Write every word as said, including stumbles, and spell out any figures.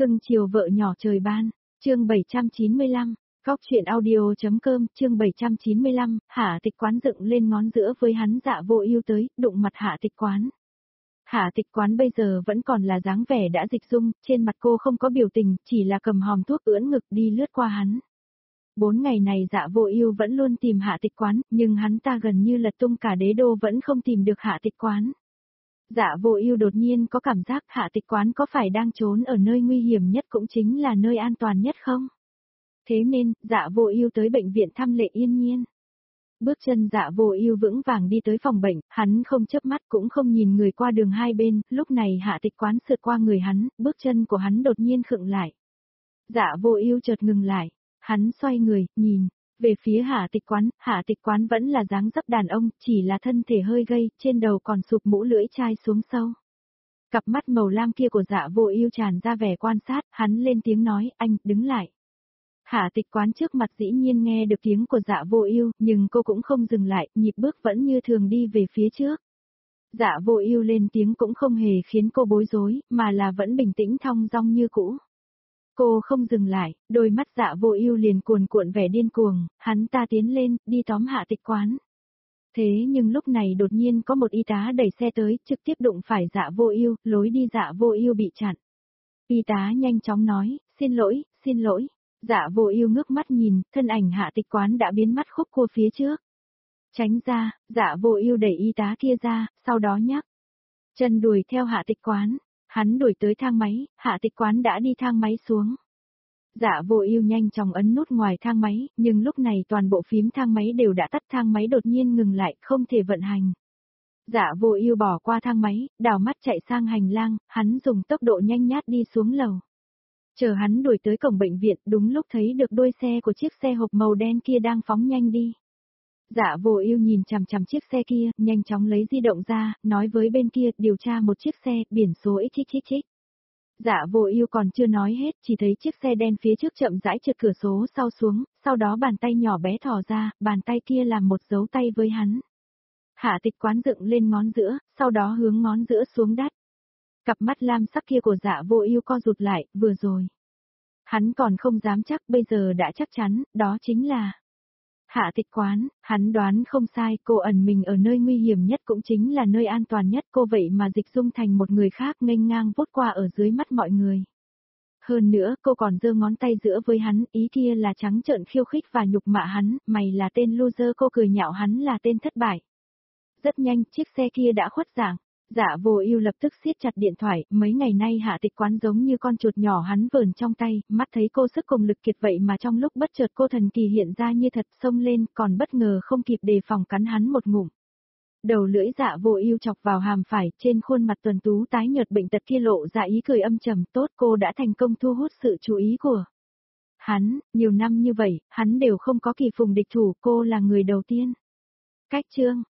Cưng chiều vợ nhỏ trời ban, chương bảy trăm chín mươi lăm, góc truyện audio.com, chương bảy trăm chín mươi lăm, Hạ Tịch Quán dựng lên ngón giữa với hắn Dạ Vô Ưu tới, đụng mặt Hạ Tịch Quán. Hạ Tịch Quán bây giờ vẫn còn là dáng vẻ đã dịch dung, trên mặt cô không có biểu tình, chỉ là cầm hòm thuốc ưỡn ngực đi lướt qua hắn. Bốn ngày này Dạ Vô Ưu vẫn luôn tìm Hạ Tịch Quán, nhưng hắn ta gần như lật tung cả đế đô vẫn không tìm được Hạ Tịch Quán. Dạ Vô Ưu đột nhiên có cảm giác Hạ Tịch Quán có phải đang trốn ở nơi nguy hiểm nhất cũng chính là nơi an toàn nhất không? Thế nên, Dạ Vô Ưu tới bệnh viện thăm Lệ Yên Nhiên. Bước chân Dạ Vô Ưu vững vàng đi tới phòng bệnh, hắn không chớp mắt cũng không nhìn người qua đường hai bên, lúc này Hạ Tịch Quán sượt qua người hắn, bước chân của hắn đột nhiên khựng lại. Dạ Vô Ưu chợt ngừng lại, hắn xoay người, nhìn về phía Hạ Tịch Quán, Hạ Tịch Quán vẫn là dáng dấp đàn ông, chỉ là thân thể hơi gầy, trên đầu còn sụp mũ lưỡi chai xuống sâu. Cặp mắt màu lam kia của Dạ Vô Ưu tràn ra vẻ quan sát, hắn lên tiếng nói, anh, đứng lại. Hạ Tịch Quán trước mặt dĩ nhiên nghe được tiếng của Dạ Vô Ưu, nhưng cô cũng không dừng lại, nhịp bước vẫn như thường đi về phía trước. Dạ Vô Ưu lên tiếng cũng không hề khiến cô bối rối, mà là vẫn bình tĩnh thong dong như cũ. Cô không dừng lại, đôi mắt Dạ Vô Ưu liền cuồn cuộn vẻ điên cuồng, hắn ta tiến lên, đi tóm Hạ Tịch Quán. Thế nhưng lúc này đột nhiên có một y tá đẩy xe tới, trực tiếp đụng phải Dạ Vô Ưu, lối đi Dạ Vô Ưu bị chặn. Y tá nhanh chóng nói, xin lỗi, xin lỗi. Dạ Vô Ưu ngước mắt nhìn, thân ảnh Hạ Tịch Quán đã biến mất khúc cua phía trước. Tránh ra, Dạ Vô Ưu đẩy y tá kia ra, sau đó nhắc chân đuổi theo Hạ Tịch Quán. Hắn đuổi tới thang máy, Hạ Tịch Quán đã đi thang máy xuống. Dạ Vô Ưu nhanh chóng ấn nút ngoài thang máy, nhưng lúc này toàn bộ phím thang máy đều đã tắt, thang máy đột nhiên ngừng lại, không thể vận hành. Dạ Vô Ưu bỏ qua thang máy, đảo mắt chạy sang hành lang, hắn dùng tốc độ nhanh nhát đi xuống lầu. Chờ hắn đuổi tới cổng bệnh viện, đúng lúc thấy được đuôi xe của chiếc xe hộp màu đen kia đang phóng nhanh đi. Dạ Vô Ưu nhìn chằm chằm chiếc xe kia, nhanh chóng lấy di động ra, nói với bên kia, điều tra một chiếc xe, biển số ích ích ích ích. Dạ Vô Ưu còn chưa nói hết, chỉ thấy chiếc xe đen phía trước chậm rãi trượt cửa số sau xuống, sau đó bàn tay nhỏ bé thò ra, bàn tay kia làm một dấu tay với hắn. Hạ Tịch Quán dựng lên ngón giữa, sau đó hướng ngón giữa xuống đất. Cặp mắt lam sắc kia của Dạ Vô Ưu co rụt lại, vừa rồi. Hắn còn không dám chắc, bây giờ đã chắc chắn, đó chính là Hạ Tịch Quán. Hắn đoán không sai, cô ẩn mình ở nơi nguy hiểm nhất cũng chính là nơi an toàn nhất, cô vậy mà dịch dung thành một người khác nghênh ngang vút qua ở dưới mắt mọi người. Hơn nữa, cô còn giơ ngón tay giữa với hắn, ý kia là trắng trợn khiêu khích và nhục mạ hắn, mày là tên loser, cô cười nhạo hắn là tên thất bại. Rất nhanh, chiếc xe kia đã khuất dạng. Dạ Vô Ưu lập tức siết chặt điện thoại, mấy ngày nay Hạ Tịch Quán giống như con chuột nhỏ hắn vờn trong tay, mắt thấy cô sức cùng lực kiệt vậy mà trong lúc bất chợt cô thần kỳ hiện ra như thật, xông lên, còn bất ngờ không kịp đề phòng cắn hắn một ngụm. Đầu lưỡi Dạ Vô Ưu chọc vào hàm phải, trên khuôn mặt tuấn tú tái nhợt bệnh tật kia lộ ra ý cười âm trầm, tốt, cô đã thành công thu hút sự chú ý của hắn, nhiều năm như vậy, hắn đều không có kỳ phùng địch thủ, cô là người đầu tiên. Cách chương